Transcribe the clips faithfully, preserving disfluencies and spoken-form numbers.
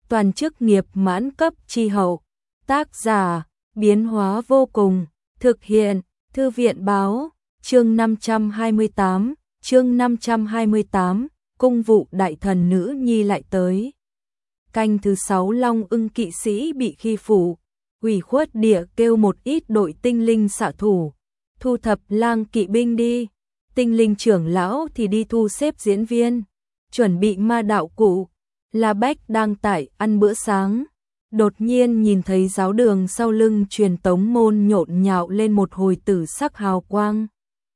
toàn chức nghiệp mãn cấp chi hậu. Tác giả, biến hóa vô cùng, thực hiện, Thư viện báo, chương năm trăm hai mươi tám, chương năm trăm hai mươi tám, cung vụ đại thần nữ nhi lại tới. Canh thứ sáu Long ưng kỵ sĩ bị khi phụ, ủy khuất địa kêu một ít đội tinh linh xạ thủ, thu thập lang kỵ binh đi, tinh linh trưởng lão thì đi thu xếp diễn viên, chuẩn bị ma đạo cụ. La Bách đang tại ăn bữa sáng, đột nhiên nhìn thấy giáo đường sau lưng truyền tống môn nhộn nhạo lên một hồi tử sắc hào quang.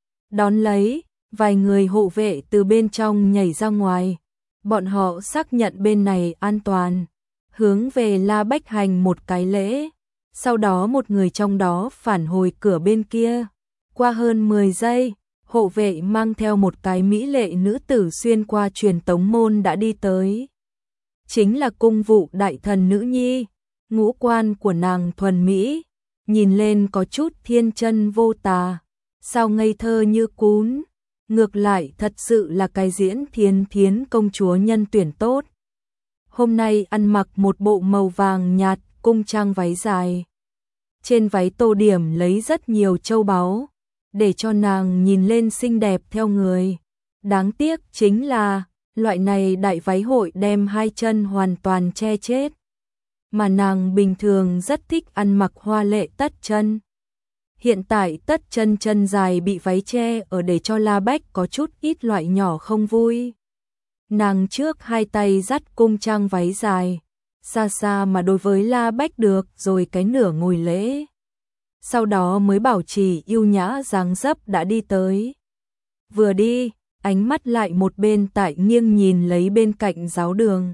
Đón lấy, vài người hộ vệ từ bên trong nhảy ra ngoài, bọn họ xác nhận bên này an toàn, hướng về La Bách hành một cái lễ, sau đó một người trong đó phản hồi cửa bên kia. Qua hơn mười giây, hộ vệ mang theo một cái mỹ lệ nữ tử xuyên qua truyền tống môn đã đi tới. Chính là cung vụ đại thần nữ nhi, ngũ quan của nàng thuần mỹ, nhìn lên có chút thiên chân vô tà, sao ngây thơ như cún, ngược lại thật sự là cái diễn Thiên Thiến công chúa nhân tuyển tốt. Hôm nay ăn mặc một bộ màu vàng nhạt cung trang váy dài, trên váy tô điểm lấy rất nhiều châu báu, để cho nàng nhìn lên xinh đẹp theo người. Đáng tiếc chính là loại này đại váy hội đem hai chân hoàn toàn che chết, mà nàng bình thường rất thích ăn mặc hoa lệ tất chân. Hiện tại tất chân chân dài bị váy che ở để cho La Bách có chút ít loại nhỏ không vui. Nàng trước hai tay dắt cung trang váy dài, xa xa mà đối với La Bách được rồi cái nửa ngồi lễ. Sau đó mới bảo trì yêu nhã dáng dấp đã đi tới. Vừa đi, ánh mắt lại một bên tại nghiêng nhìn lấy bên cạnh giáo đường.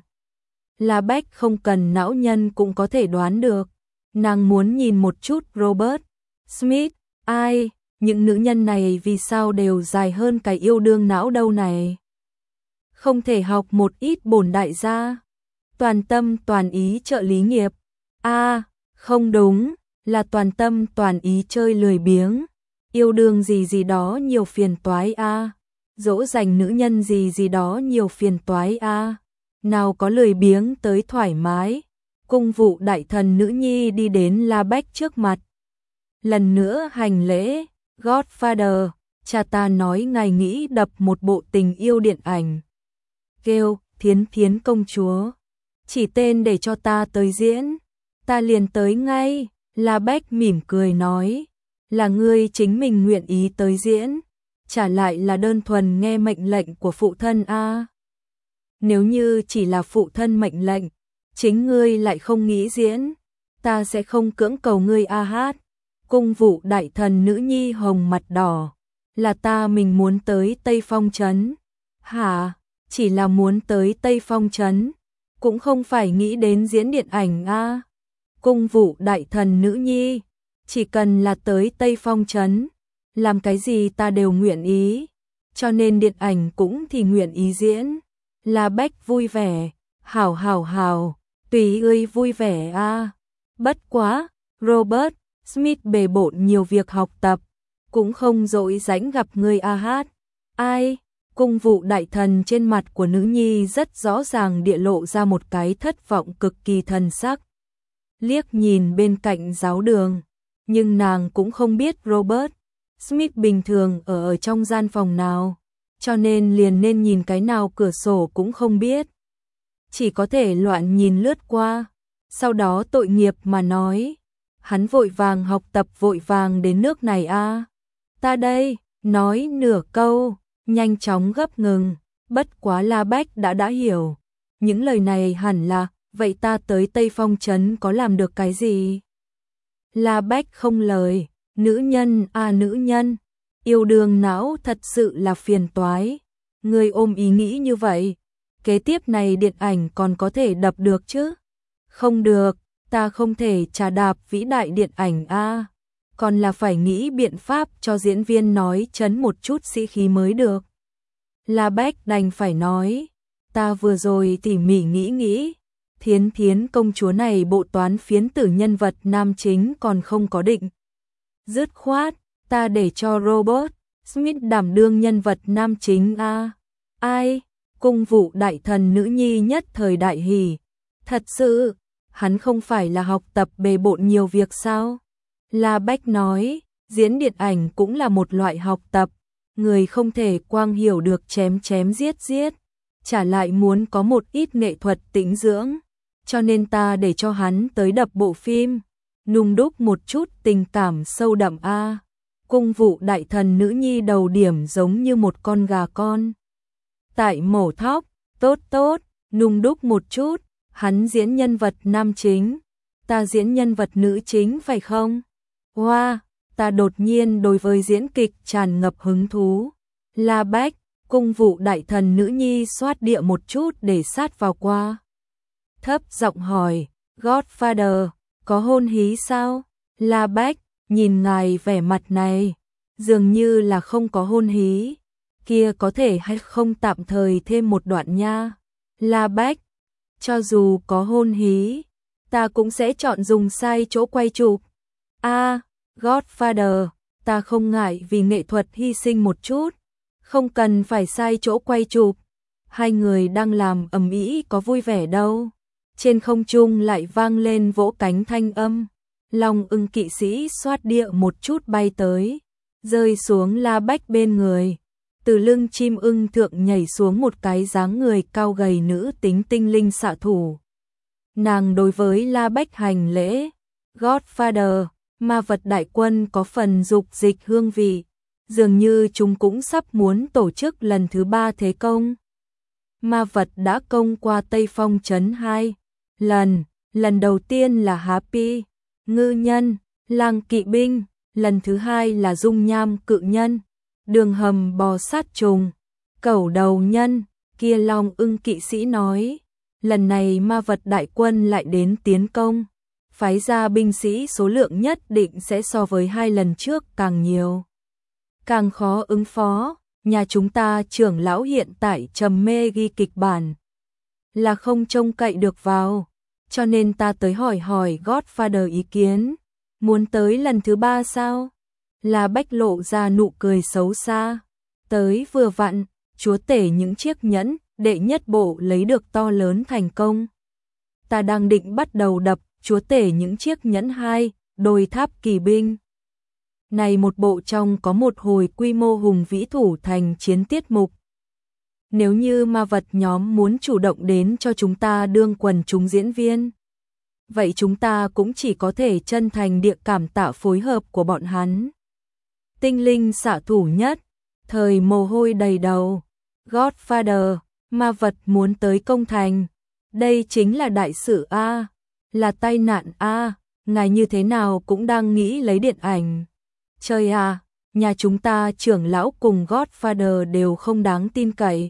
La Bách không cần não nhân cũng có thể đoán được, nàng muốn nhìn một chút Robert Smith. Ai, những nữ nhân này vì sao đều dài hơn cái yêu đương não đâu này? Không thể học một ít bổn đại gia, toàn tâm toàn ý trợ lý nghiệp. A, à, không đúng, là toàn tâm toàn ý chơi lười biếng. Yêu đương gì gì đó nhiều phiền toái a. À. Dỗ dành nữ nhân gì gì đó nhiều phiền toái a. À. Nào có lười biếng tới thoải mái. Cung vụ đại thần nữ nhi đi đến La Bách trước mặt. Lần nữa hành lễ, Godfather, cha ta nói ngài nghĩ đập một bộ tình yêu điện ảnh. Kêu, Thiến Thiến công chúa, chỉ tên để cho ta tới diễn, ta liền tới ngay. La Bách mỉm cười nói, là ngươi chính mình nguyện ý tới diễn, trả lại là đơn thuần nghe mệnh lệnh của phụ thân a. À. Nếu như chỉ là phụ thân mệnh lệnh, chính ngươi lại không nghĩ diễn, ta sẽ không cưỡng cầu ngươi a hát. Cung vụ đại thần nữ nhi hồng mặt đỏ, là ta mình muốn tới Tây Phong Trấn. Hả, chỉ là muốn tới Tây Phong Trấn, cũng không phải nghĩ đến diễn điện ảnh a. À. Cung vụ đại thần nữ nhi, chỉ cần là tới Tây Phong Trấn, làm cái gì ta đều nguyện ý, cho nên điện ảnh cũng thì nguyện ý diễn. La Bách vui vẻ, hào hào hào, tùy ngươi vui vẻ a. À. Bất quá, Robert Smith bề bộn nhiều việc học tập, cũng không dỗi rãnh gặp ngươi a hát. Ai? Cung vụ đại thần trên mặt của nữ nhi rất rõ ràng địa lộ ra một cái thất vọng cực kỳ thần sắc. Liếc nhìn bên cạnh giáo đường, nhưng nàng cũng không biết Robert Smith bình thường ở ở trong gian phòng nào, cho nên liền nên nhìn cái nào cửa sổ cũng không biết. Chỉ có thể loạn nhìn lướt qua, sau đó tội nghiệp mà nói, hắn vội vàng học tập vội vàng đến nước này a. À. Ta đây, nói nửa câu, nhanh chóng gấp ngừng, bất quá La Bách đã đã hiểu. Những lời này hẳn là, vậy ta tới Tây Phong Trấn có làm được cái gì? La Bách không lời, nữ nhân à nữ nhân, yêu đương não thật sự là phiền toái. Ngươi ôm ý nghĩ như vậy, kế tiếp này điện ảnh còn có thể đập được chứ? Không được, ta không thể trà đạp vĩ đại điện ảnh a, à. Còn là phải nghĩ biện pháp cho diễn viên nói chấn một chút sĩ khí mới được. La Bách đành phải nói, ta vừa rồi tỉ mỉ nghĩ nghĩ, Thiến Thiến công chúa này bộ toán phiến tử nhân vật nam chính còn không có định. Dứt khoát, ta để cho Robert Smith đảm đương nhân vật nam chính a. À. Ai? Cung vụ đại thần nữ nhi nhất thời đại hỉ, Thật sự, hắn không phải là học tập bề bộn nhiều việc sao? La Bách nói, diễn điện ảnh cũng là một loại học tập, người không thể quang hiểu được chém chém giết giết, trả lại muốn có một ít nghệ thuật tĩnh dưỡng, cho nên ta để cho hắn tới đập bộ phim, nung đúc một chút tình cảm sâu đậm a. Cung vụ đại thần nữ nhi đầu điểm giống như một con gà con. Tại mổ thóc, tốt tốt, nung đúc một chút, hắn diễn nhân vật nam chính, ta diễn nhân vật nữ chính phải không? Wow, ta đột nhiên đối với diễn kịch tràn ngập hứng thú. La Bách, cung vụ đại thần nữ nhi xoát địa một chút để sát vào qua. Thấp giọng hỏi, Godfather, có hôn hí sao? La Bách, nhìn ngài vẻ mặt này, dường như là không có hôn hí. Kia có thể hay không tạm thời thêm một đoạn nha? La Bách, cho dù có hôn hí, ta cũng sẽ chọn dùng sai chỗ quay chụp. A, Godfather, ta không ngại vì nghệ thuật hy sinh một chút, không cần phải sai chỗ quay chụp. Hai người đang làm ầm ĩ có vui vẻ đâu. Trên không trung lại vang lên vỗ cánh thanh âm. Long ưng kỵ sĩ xoát địa một chút bay tới, rơi xuống La Bách bên người. Từ lưng chim ưng thượng nhảy xuống một cái dáng người cao gầy nữ tính tinh linh xạ thủ. Nàng đối với La Bách hành lễ. Godfather, ma vật đại quân có phần dục dịch hương vị, dường như chúng cũng sắp muốn tổ chức lần thứ ba thế công. Ma vật đã công qua Tây Phong trấn hai lần, lần đầu tiên là Happy ngư nhân, lang kỵ binh, lần thứ hai là dung nham cự nhân, đường hầm bò sát trùng, cẩu đầu nhân. Kia Long ưng kỵ sĩ nói, lần này ma vật đại quân lại đến tiến công, phái ra binh sĩ số lượng nhất định sẽ so với hai lần trước càng nhiều, càng khó ứng phó. Nhà chúng ta trưởng lão hiện tại trầm mê ghi kịch bản, là không trông cậy được vào, cho nên ta tới hỏi hỏi Godfather ý kiến. Muốn tới lần thứ ba sao? La Bách lộ ra nụ cười xấu xa. Tới vừa vặn, chúa tể những chiếc nhẫn, đệ nhất bộ lấy được to lớn thành công. Ta đang định bắt đầu đập chúa tể những chiếc nhẫn hai, đôi tháp kỳ binh. Này một bộ trong có một hồi quy mô hùng vĩ thủ thành chiến tiết mục. Nếu như ma vật nhóm muốn chủ động đến cho chúng ta đương quần chúng diễn viên, vậy chúng ta cũng chỉ có thể chân thành địa cảm tạ phối hợp của bọn hắn. Tinh linh xạ thủ nhất, thời mồ hôi đầy đầu. Godfather, ma vật muốn tới công thành. Đây chính là đại sự A, là tai nạn A, ngài như thế nào cũng đang nghĩ lấy điện ảnh. Trời à, nhà chúng ta trưởng lão cùng Godfather đều không đáng tin cậy.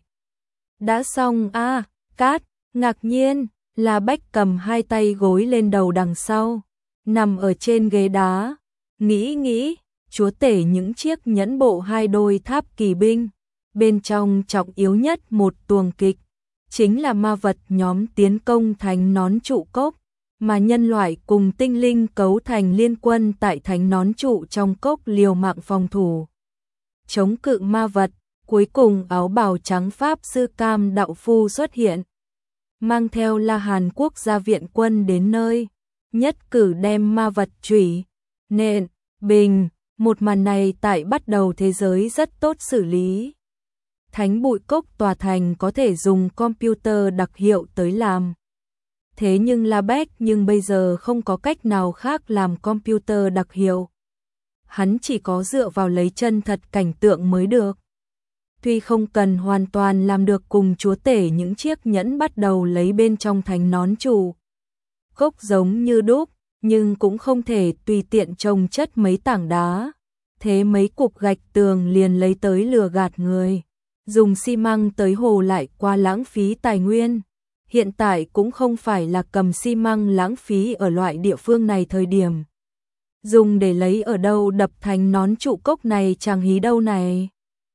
Đã xong a, Cát, ngạc nhiên, La Bách cầm hai tay gối lên đầu đằng sau, nằm ở trên ghế đá, nghĩ nghĩ, chúa tể những chiếc nhẫn bộ hai đôi tháp kỳ binh, bên trong trọng yếu nhất một tuồng kịch, chính là ma vật nhóm tiến công thành nón trụ cốc, mà nhân loại cùng tinh linh cấu thành liên quân tại thánh nón trụ trong cốc liều mạng phòng thủ, chống cự ma vật. Cuối cùng áo bào trắng Pháp sư Cam Đạo Phu xuất hiện, mang theo La Hàn quốc gia viện quân đến nơi, nhất cử đem ma vật chủy, nện, bình. Một màn này tại bắt đầu thế giới rất tốt xử lý. Thánh bụi cốc tòa thành có thể dùng computer đặc hiệu tới làm. Thế nhưng La Bách nhưng bây giờ không có cách nào khác làm computer đặc hiệu. Hắn chỉ có dựa vào lấy chân thật cảnh tượng mới được. Tuy không cần hoàn toàn làm được cùng chúa tể những chiếc nhẫn bắt đầu lấy bên trong thành nón trụ cốc giống như đúc, nhưng cũng không thể tùy tiện trồng chất mấy tảng đá, thế mấy cục gạch tường liền lấy tới lừa gạt người, dùng xi măng tới hồ lại qua lãng phí tài nguyên. Hiện tại cũng không phải là cầm xi măng lãng phí ở loại địa phương này thời điểm. Dùng để lấy ở đâu đập thành nón trụ cốc này chẳng hí đâu này.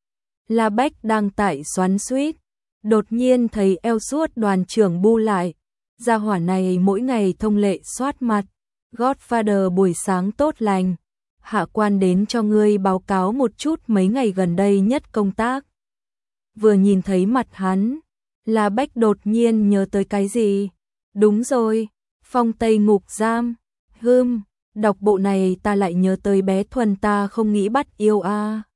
La Bách đang tại xoắn xuýt, đột nhiên thấy eo suốt đoàn trưởng bu lại, gia hỏa này mỗi ngày thông lệ soát mặt. Godfather buổi sáng tốt lành, hạ quan đến cho ngươi báo cáo một chút mấy ngày gần đây nhất công tác. Vừa nhìn thấy mặt hắn, La Bách đột nhiên nhớ tới cái gì, Đúng rồi, Phong Tây ngục giam. Hưm, đọc bộ này ta lại nhớ tới bé Thuần ta không nghĩ bắt yêu a.